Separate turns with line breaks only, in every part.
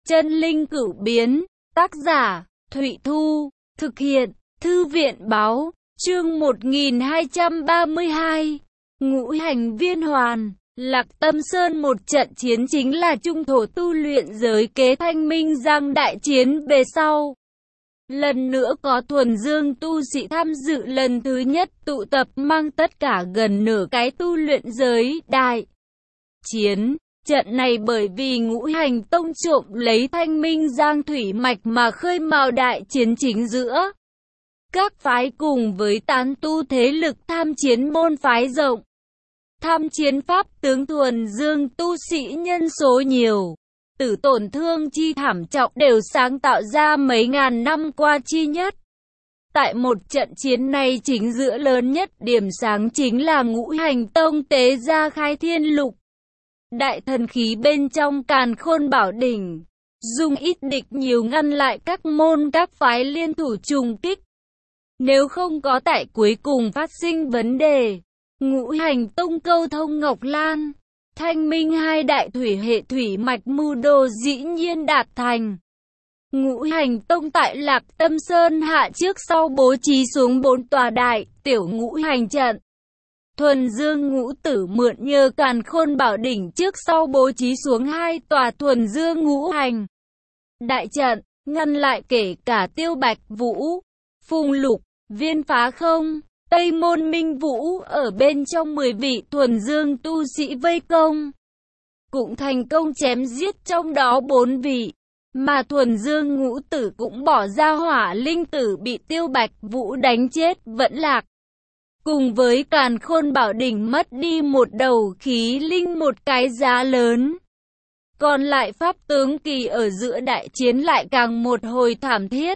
Chân linh cửu biến, tác giả, Thụy Thu, thực hiện, Thư viện báo, chương 1232, Ngũ hành viên hoàn, Lạc Tâm Sơn. Một trận chiến chính là trung thổ tu luyện giới kế Thanh Minh Giang đại chiến về sau. Lần nữa có thuần dương tu sĩ tham dự lần thứ nhất tụ tập mang tất cả gần nửa cái tu luyện giới đại chiến. Trận này bởi vì Ngũ Hành Tông trộm lấy Thanh Minh Giang thủy mạch mà khơi mào đại chiến chính giữa các phái cùng với tán tu thế lực tham chiến môn phái rộng. Tham chiến pháp tướng thuần dương tu sĩ nhân số nhiều, tử tổn thương chi thảm trọng đều sáng tạo ra mấy ngàn năm qua chi nhất. Tại một trận chiến này chính giữa lớn nhất điểm sáng chính là Ngũ Hành Tông tế ra Khai Thiên Lục đại thần khí bên trong Càn Khôn Bảo Đỉnh, dùng ít địch nhiều ngăn lại các môn các phái liên thủ trùng kích. Nếu không có tại cuối cùng phát sinh vấn đề, Ngũ Hành Tông câu thông Ngọc Lan, Thanh Minh hai đại thủy hệ thủy mạch mưu đồ dĩ nhiên đạt thành. Ngũ Hành Tông tại Lạc Tâm Sơn hạ trước sau bố trí xuống 4 tòa đại tiểu ngũ hành trận. Thuần Dương Ngũ Tử mượn nhờ Càn Khôn Bảo Đỉnh trước sau bố trí xuống 2 tòa thuần dương ngũ hành đại trận, ngăn lại kể cả Tiêu Bạch Vũ, Phùng Lục, Viên Phá Không, Tây Môn Minh Vũ ở bên trong 10 vị thuần dương tu sĩ vây công, cũng thành công chém giết trong đó 4 vị, mà thuần dương Ngũ Tử cũng bỏ ra hỏa linh tử bị Tiêu Bạch Vũ đánh chết vẫn lạc. Cùng với Càn Khôn Bảo Đỉnh mất đi một đầu khí linh một cái giá lớn. Còn lại pháp tướng kỳ ở giữa đại chiến lại càng một hồi thảm thiết.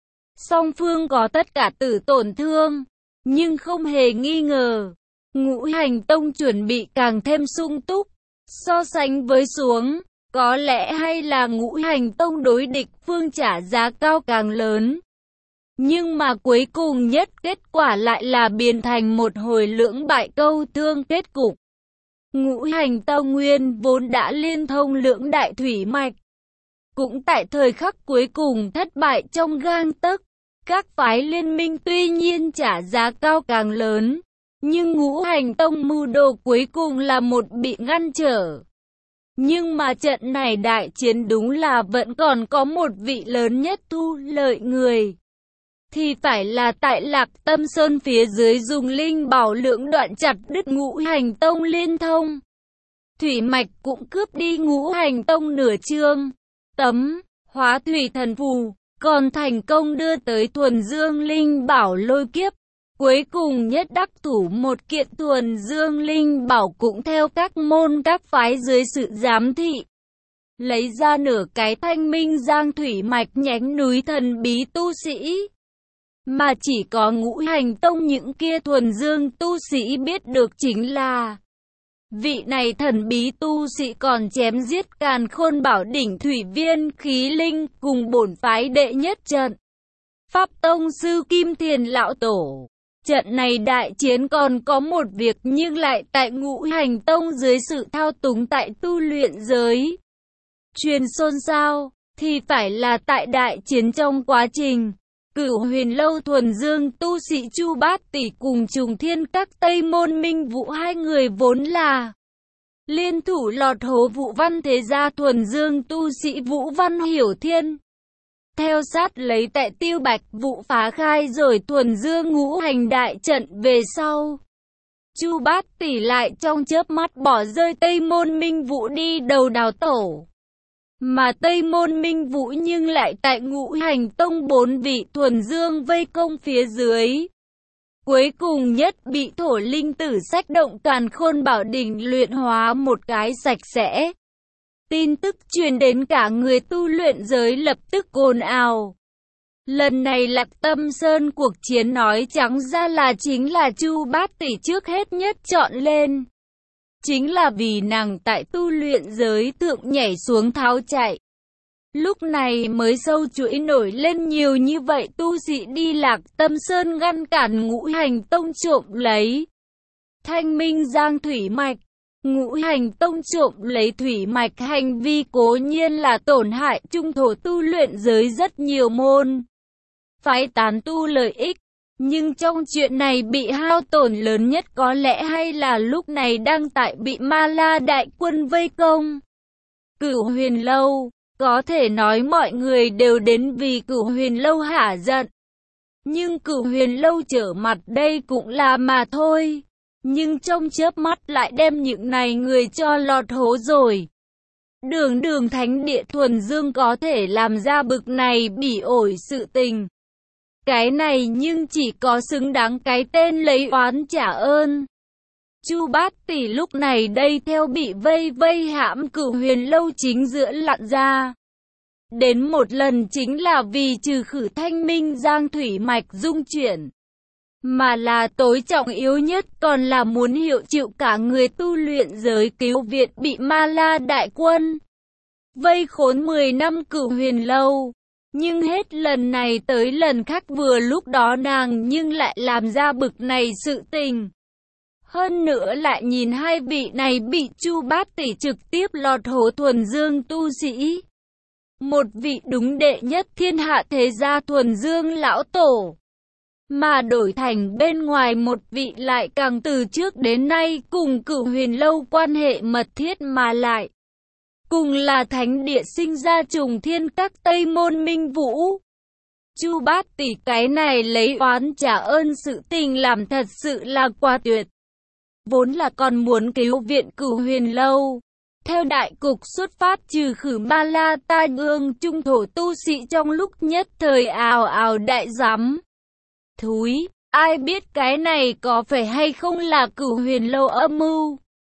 Song phương có tất cả tử tổn thương, nhưng không hề nghi ngờ, Ngũ Hành Tông chuẩn bị càng thêm sung túc. So sánh với xuống, có lẽ hay là Ngũ Hành Tông đối địch phương trả giá cao càng lớn. Nhưng mà cuối cùng nhất kết quả lại là biến thành một hồi lưỡng bại câu thương kết cục. Ngũ Hành Tông nguyên vốn đã liên thông lưỡng đại thủy mạch, cũng tại thời khắc cuối cùng thất bại trong gang tấc. Các phái liên minh tuy nhiên trả giá cao càng lớn, nhưng Ngũ Hành Tông mưu đồ cuối cùng là một bị ngăn trở. Nhưng mà trận này đại chiến đúng là vẫn còn có một vị lớn nhất thu lợi người. Thì phải là tại Lạc Tâm Sơn phía dưới dùng linh bảo lưỡng đoạn chặt đứt Ngũ Hành Tông liên thông. Thủy mạch cũng cướp đi Ngũ Hành Tông nửa chương tấm hóa thủy thần phù, còn thành công đưa tới thuần dương linh bảo lôi kiếp. Cuối cùng nhất đắc thủ một kiện thuần dương linh bảo cũng theo các môn các phái dưới sự giám thị. Lấy ra nửa cái Thanh Minh Giang thủy mạch nhánh núi thần bí tu sĩ. Mà chỉ có Ngũ Hành Tông những kia thuần dương tu sĩ biết được chính là vị này thần bí tu sĩ còn chém giết Càn Khôn Bảo Đỉnh thủy viên khí linh cùng bổn phái đệ nhất trận Pháp Tông sư Kim Thiền Lão Tổ. Trận này đại chiến còn có một việc nhưng lại tại Ngũ Hành Tông dưới sự thao túng tại tu luyện giới truyền xôn xao, thì phải là tại đại chiến trong quá trình Cửu Huyền Lâu thuần dương tu sĩ Chu Bát Tỷ cùng Trùng Thiên các Tây Môn Minh Vũ hai người vốn là liên thủ lọt hố Vũ Văn thế gia thuần dương tu sĩ Vũ Văn Hiểu Thiên. Theo sát lấy tại Tiêu Bạch Vũ phá khai rồi thuần dương ngũ hành đại trận về sau, Chu Bát Tỷ lại trong chớp mắt bỏ rơi Tây Môn Minh Vũ đi đầu đào tổ. Mà Tây Môn Minh Vũ nhưng lại tại Ngũ Hành Tông 4 vị thuần dương vây công phía dưới. Cuối cùng nhất bị thổ linh tử sách động Càn Khôn Bảo Đỉnh luyện hóa một cái sạch sẽ. Tin tức truyền đến cả người tu luyện giới lập tức ồn ào. Lần này Lạc Tâm Sơn cuộc chiến nói trắng ra là chính là Chu Bát Tỷ trước hết nhất chọn lên. Chính là vì nàng tại tu luyện giới thượng nhảy xuống tháo chạy. Lúc này mới sâu chuỗi nổi lên nhiều như vậy tu sĩ đi Lạc Tâm Sơn ngăn cản Ngũ Hành Tông trộm lấy Thanh Minh Giang thủy mạch. Ngũ hành tông trộm lấy thủy mạch hành vi cố nhiên là tổn hại trung thổ tu luyện giới rất nhiều môn phái tán tu lợi ích. Nhưng trong chuyện này bị hao tổn lớn nhất có lẽ hay là lúc này đang tại bị Ma La đại quân vây công. Cửu Huyền Lâu, có thể nói mọi người đều đến vì Cửu Huyền Lâu hả giận. Nhưng Cửu Huyền Lâu trở mặt đây cũng là mà thôi. Nhưng trong chớp mắt lại đem những này người cho lọt hố rồi. Đường thánh địa thuần dương có thể làm ra bực này bỉ ổi sự tình. Cái này nhưng chỉ có xứng đáng cái tên lấy oán trả ơn. Chu Bát Tỷ lúc này đây theo bị vây hãm Cửu Huyền Lâu chính giữa lặn ra. Đến một lần chính là vì trừ khử Thanh Minh Giang thủy mạch dung chuyển. Mà là tối trọng yếu nhất còn là muốn hiệu chịu cả người tu luyện giới cứu viện bị Ma La đại quân vây khốn 10 năm Cửu Huyền Lâu. Nhưng hết lần này tới lần khác vừa lúc đó nàng nhưng lại làm ra bực này sự tình. Hơn nữa lại nhìn hai vị này bị Chu Bát Tỷ trực tiếp lọt hố thuần dương tu sĩ. Một vị đúng đệ nhất thiên hạ thế gia thuần dương lão tổ. Mà đổi thành bên ngoài một vị lại càng từ trước đến nay cùng Cửu Huyền Lâu quan hệ mật thiết mà lại. Cùng là thánh địa sinh ra trùng thiên các Tây Môn Minh Vũ. Chu Bát Tỷ cái này lấy oán trả ơn sự tình làm thật sự là quá tuyệt. Vốn là còn muốn cứu viện Cửu Huyền Lâu. Theo đại cục xuất phát trừ khử Ma La tai ương trung thổ tu sĩ trong lúc nhất thời ào ào đại giám. Thúi, ai biết cái này có phải hay không là Cửu Huyền Lâu âm mưu.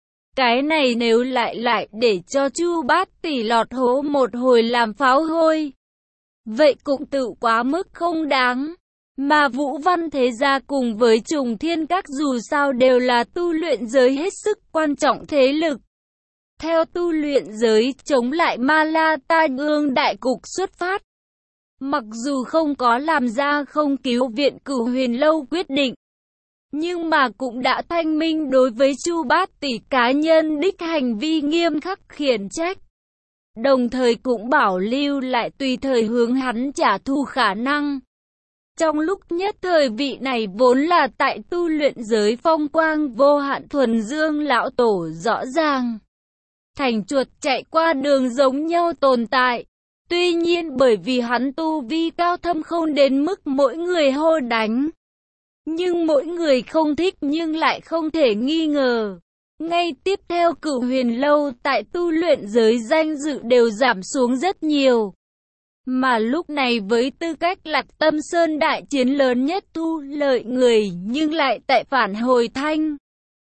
Cái này nếu lại để cho Chu Bát Tỷ lọt hố một hồi làm pháo hôi. Vậy cũng tự quá mức không đáng. Mà Vũ Văn thế gia cùng với Trùng Thiên Các dù sao đều là tu luyện giới hết sức quan trọng thế lực. Theo tu luyện giới chống lại Ma La tai ương đại cục xuất phát. Mặc dù không có làm ra không cứu viện Cửu Huyền Lâu quyết định. Nhưng mà cũng đã thanh minh đối với Chu Bát Tỷ cá nhân đích hành vi nghiêm khắc khiển trách. Đồng thời cũng bảo lưu lại tùy thời hướng hắn trả thù khả năng. Trong lúc nhất thời vị này vốn là tại tu luyện giới phong quang vô hạn thuần dương lão tổ rõ ràng. Thành chuột chạy qua đường giống nhau tồn tại. Tuy nhiên bởi vì hắn tu vi cao thâm không đến mức mỗi người hô đánh. Nhưng mỗi người không thích nhưng lại không thể nghi ngờ. Ngay tiếp theo Cửu Huyền Lâu tại tu luyện giới danh dự đều giảm xuống rất nhiều. Mà lúc này với tư cách Lạc Tâm Sơn đại chiến lớn nhất thu lợi người nhưng lại tại phản hồi Thanh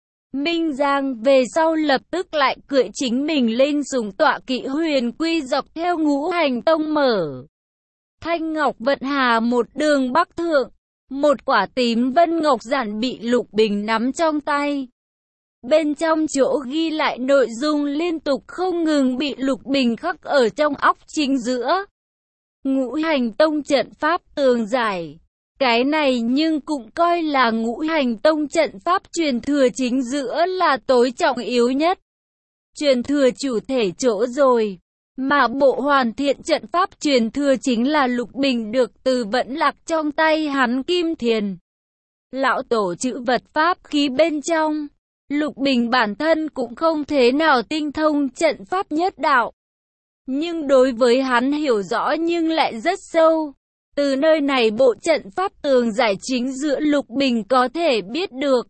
Minh Giang về sau lập tức lại cưỡi chính mình lên dùng tọa kỵ huyền quy dọc theo ngũ hành tông mở. Thanh Ngọc Vận Hà một đường bắc thượng, một quả tím vân ngọc giản bị Lục Bình nắm trong tay. Bên trong chỗ ghi lại nội dung liên tục không ngừng bị Lục Bình khắc ở trong óc chính giữa. Ngũ hành tông trận pháp tường giải. Cái này nhưng cũng coi là ngũ hành tông trận pháp truyền thừa chính giữa là tối trọng yếu nhất. Truyền thừa chủ thể chỗ rồi. Mà bộ hoàn thiện trận pháp truyền thừa chính là Lục Bình được từ Vẫn Lạc trong tay hắn Kim Thiền. Lão tổ chữ vật pháp khí bên trong. Lục Bình bản thân cũng không thế nào tinh thông trận pháp nhất đạo. Nhưng đối với hắn hiểu rõ nhưng lại rất sâu. Từ nơi này bộ trận pháp tường giải chính giữa Lục Bình có thể biết được.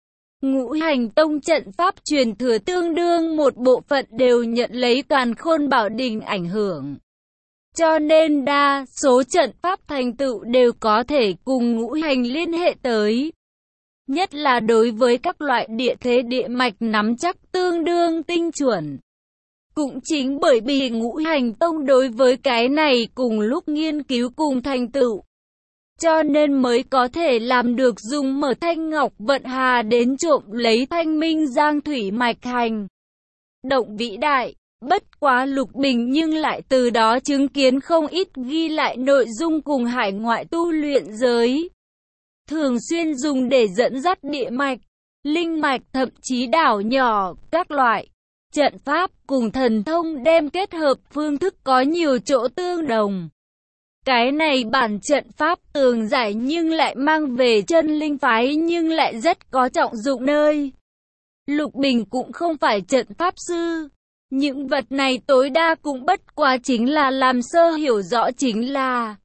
Ngũ hành tông trận pháp truyền thừa tương đương một bộ phận đều nhận lấy Càn Khôn Bảo Đình ảnh hưởng. Cho nên đa số trận pháp thành tựu đều có thể cùng ngũ hành liên hệ tới. Nhất là đối với các loại địa thế địa mạch nắm chắc tương đương tinh chuẩn. Cũng chính bởi vì ngũ hành tông đối với cái này cùng lúc nghiên cứu cùng thành tựu. Cho nên mới có thể làm được dùng mở Thanh Ngọc Vận Hà đến trộm lấy Thanh Minh Giang thủy mạch hành. Động vĩ đại, bất quá Lục Bình nhưng lại từ đó chứng kiến không ít ghi lại nội dung cùng hải ngoại tu luyện giới. Thường xuyên dùng để dẫn dắt địa mạch. linh mạch thậm chí đảo nhỏ, các loại trận pháp cùng thần thông đem kết hợp phương thức có nhiều chỗ tương đồng. Cái này bản trận pháp tường giải nhưng lại mang về chân linh phái nhưng lại rất có trọng dụng nơi. Lục Bình cũng không phải trận pháp sư. Những vật này tối đa cũng bất quá chính là làm sơ hiểu rõ chính là.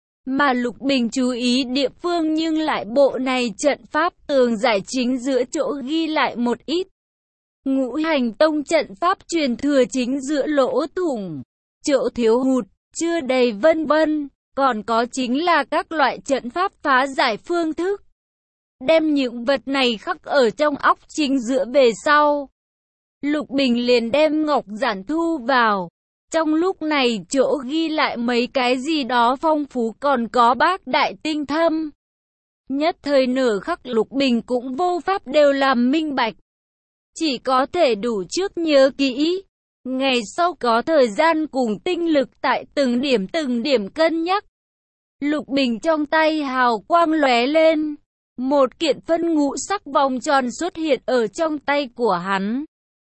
Mà Lục Bình chú ý địa phương nhưng lại bộ này trận pháp tường giải chính giữa chỗ ghi lại một ít. Ngũ hành tông trận pháp truyền thừa chính giữa lỗ thủng, chỗ thiếu hụt, chưa đầy vân vân. Còn có chính là các loại trận pháp phá giải phương thức. Đem những vật này khắc ở trong óc chính giữa về sau. Lục Bình liền đem ngọc giản thu vào. Trong lúc này chỗ ghi lại mấy cái gì đó phong phú còn có bác đại tinh thâm. Nhất thời nửa khắc Lục Bình cũng vô pháp đều làm minh bạch. Chỉ có thể đủ trước nhớ kỹ. Ngày sau có thời gian cùng tinh lực tại từng điểm cân nhắc. Lục Bình trong tay hào quang lóe lên. Một kiện phân ngũ sắc vòng tròn xuất hiện ở trong tay của hắn.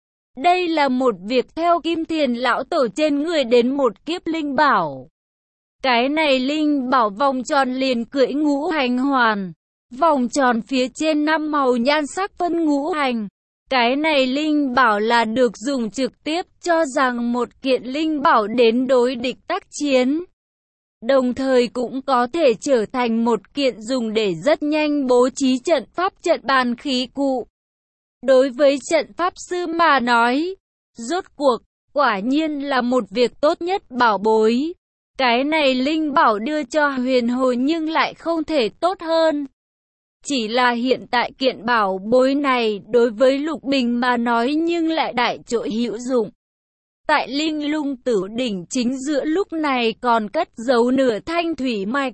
Đây là một việc theo Kim Thiền lão tổ trên người đến một kiếp linh bảo. Cái này linh bảo vòng tròn liền cưỡi ngũ hành hoàn. Vòng tròn phía trên 5 màu nhan sắc phân ngũ hành. Cái này linh bảo là được dùng trực tiếp cho rằng một kiện linh bảo đến đối địch tác chiến. Đồng thời cũng có thể trở thành một kiện dùng để rất nhanh bố trí trận pháp trận bàn khí cụ. Đối với trận pháp sư mà nói, rốt cuộc, quả nhiên là một việc tốt nhất bảo bối. Cái này linh bảo đưa cho huyền hồi nhưng lại không thể tốt hơn. Chỉ là hiện tại kiện bảo bối này đối với Lục Bình mà nói nhưng lại đại trội hữu dụng. Tại Linh Lung Tử đỉnh chính giữa lúc này còn cất giấu nửa thanh thủy mạch.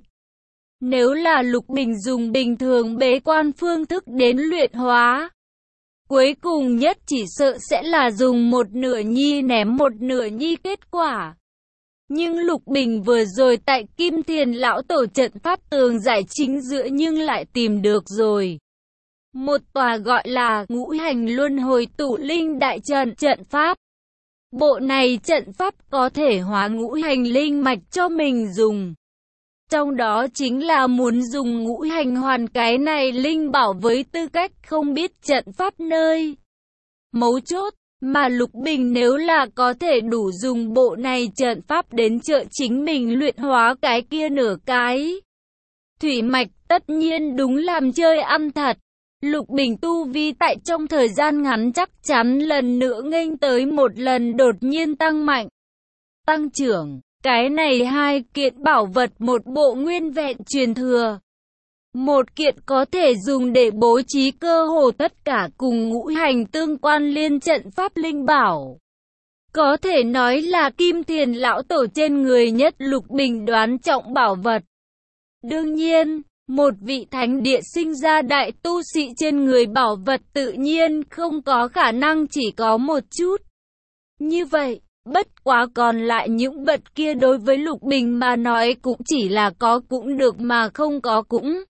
Nếu là Lục Bình dùng bình thường bế quan phương thức đến luyện hóa, cuối cùng nhất chỉ sợ sẽ là dùng một nửa nhi ném một nửa nhi kết quả. Nhưng Lục Bình vừa rồi tại Kim Thiền lão tổ trận pháp tường giải chính giữa nhưng lại tìm được rồi. Một tòa gọi là ngũ hành luân hồi tụ linh đại trận trận pháp. Bộ này trận pháp có thể hóa ngũ hành linh mạch cho mình dùng. Trong đó chính là muốn dùng ngũ hành hoàn cái này linh bảo với tư cách không biết trận pháp nơi mấu chốt, mà Lục Bình nếu là có thể đủ dùng bộ này trận pháp đến trợ chính mình luyện hóa cái kia nửa cái thủy mạch, tất nhiên đúng làm chơi ăn thật. Lục Bình tu vi tại trong thời gian ngắn chắc chắn lần nữa nghênh tới một lần đột nhiên tăng mạnh, tăng trưởng. Cái này hai kiện bảo vật, một bộ nguyên vẹn truyền thừa, một kiện có thể dùng để bố trí cơ hồ tất cả cùng ngũ hành tương quan liên trận pháp linh bảo. Có thể nói là Kim Thiền lão tổ trên người nhất Lục Bình đoán trọng bảo vật. Đương nhiên, một vị thánh địa sinh ra đại tu sĩ trên người bảo vật tự nhiên không có khả năng chỉ có một chút. Như vậy, bất quá còn lại những vật kia đối với Lục Bình mà nói cũng chỉ là có cũng được mà không có cũng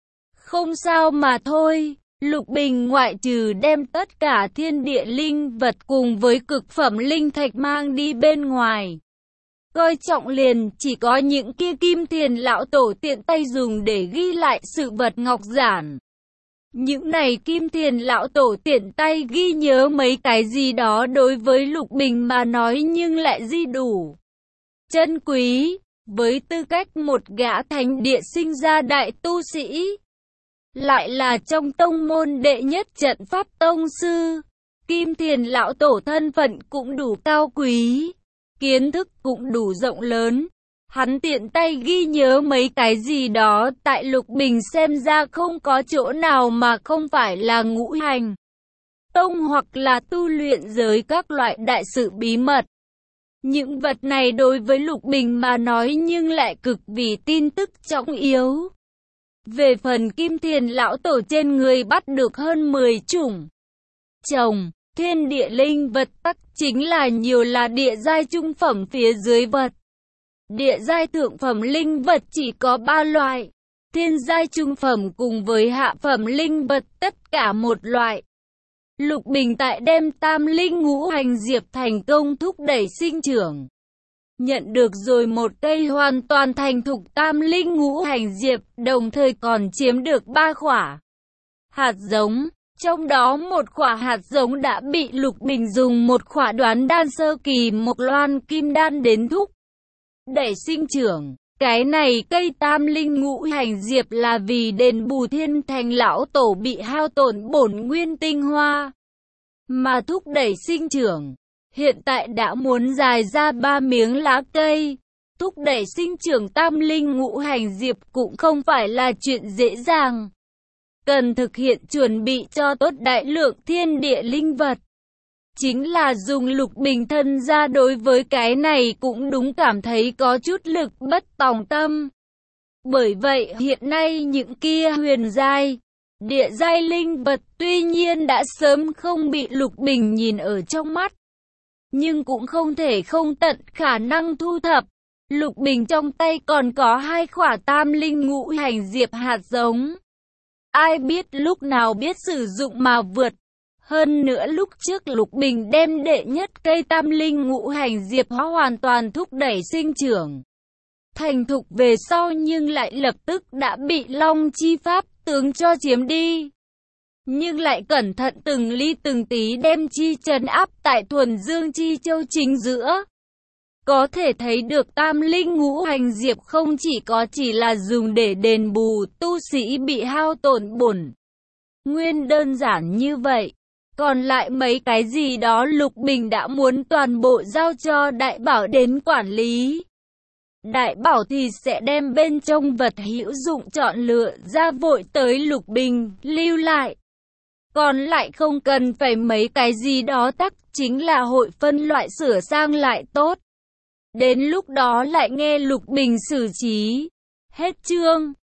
không sao mà thôi. Lục Bình ngoại trừ đem tất cả thiên địa linh vật cùng với cực phẩm linh thạch mang đi bên ngoài, coi trọng liền chỉ có những kia Kim Thiền lão tổ tiện tay dùng để ghi lại sự vật ngọc giản. Những này Kim Thiền lão tổ tiện tay ghi nhớ mấy cái gì đó đối với Lục Bình mà nói nhưng lại di đủ chân quý. Với tư cách một gã thánh địa sinh ra đại tu sĩ, lại là trong tông môn đệ nhất trận pháp tông sư, Kim Thiền lão tổ thân phận cũng đủ cao quý, kiến thức cũng đủ rộng lớn. Hắn tiện tay ghi nhớ mấy cái gì đó tại Lục Bình xem ra không có chỗ nào mà không phải là ngũ hành tông hoặc là tu luyện giới các loại đại sự bí mật. Những vật này đối với Lục Bình mà nói nhưng lại cực vì tin tức trọng yếu. Về phần Kim Thiền lão tổ trên người bắt được hơn 10 chủng trồng thiên địa linh vật tắc chính là nhiều là địa giai trung phẩm phía dưới vật. Địa giai thượng phẩm linh vật chỉ có 3 loại. thiên giai trung phẩm cùng với hạ phẩm linh vật tất cả một loại. Lục Bình tại đem tam linh ngũ hành diệp thành công thúc đẩy sinh trưởng. Nhận được rồi một cây hoàn toàn thành thục tam linh ngũ hành diệp, đồng thời còn chiếm được 3 quả hạt giống. Trong đó một quả hạt giống đã bị Lục Bình dùng một quả đoán đan sơ kỳ mộc loan kim đan đến thúc đẩy sinh trưởng. Cái này cây tam linh ngũ hành diệp là vì đền bù thiên thành lão tổ bị hao tổn bổn nguyên tinh hoa mà thúc đẩy sinh trưởng. Hiện tại đã muốn dài ra 3 miếng lá cây. Thúc đẩy sinh trưởng tam linh ngũ hành diệp cũng không phải là chuyện dễ dàng. Cần thực hiện chuẩn bị cho tốt đại lượng thiên địa linh vật. Chính là dùng Lục Bình thân ra đối với cái này cũng đúng cảm thấy có chút lực bất tòng tâm. Bởi vậy hiện nay những kia huyền giai, địa giai linh vật tuy nhiên đã sớm không bị Lục Bình nhìn ở trong mắt. Nhưng cũng không thể không tận khả năng thu thập. Lục Bình trong tay còn có 2 quả tam linh ngũ hành diệp hạt giống. Ai biết lúc nào biết sử dụng mà vượt. Hơn nữa lúc trước Lục Bình đem đệ nhất cây tam linh ngũ hành diệp hoàn toàn thúc đẩy sinh trưởng thành thục về sau nhưng lại lập tức đã bị Long Chi Pháp tướng cho chiếm đi. Nhưng lại cẩn thận từng ly từng tí đem chi trấn áp tại thuần dương chi châu chính giữa. Có thể thấy được tam linh ngũ hành diệp không chỉ là dùng để đền bù tu sĩ bị hao tổn bổn nguyên đơn giản như vậy. Còn lại mấy cái gì đó Lục Bình đã muốn toàn bộ giao cho đại bảo đến quản lý. Đại bảo thì sẽ đem bên trong vật hữu dụng chọn lựa ra vội tới Lục Bình lưu lại. Còn lại không cần phải mấy cái gì đó tắc, chính là hội phân loại sửa sang lại tốt. Đến lúc đó lại nghe Lục Bình xử trí. Hết chương.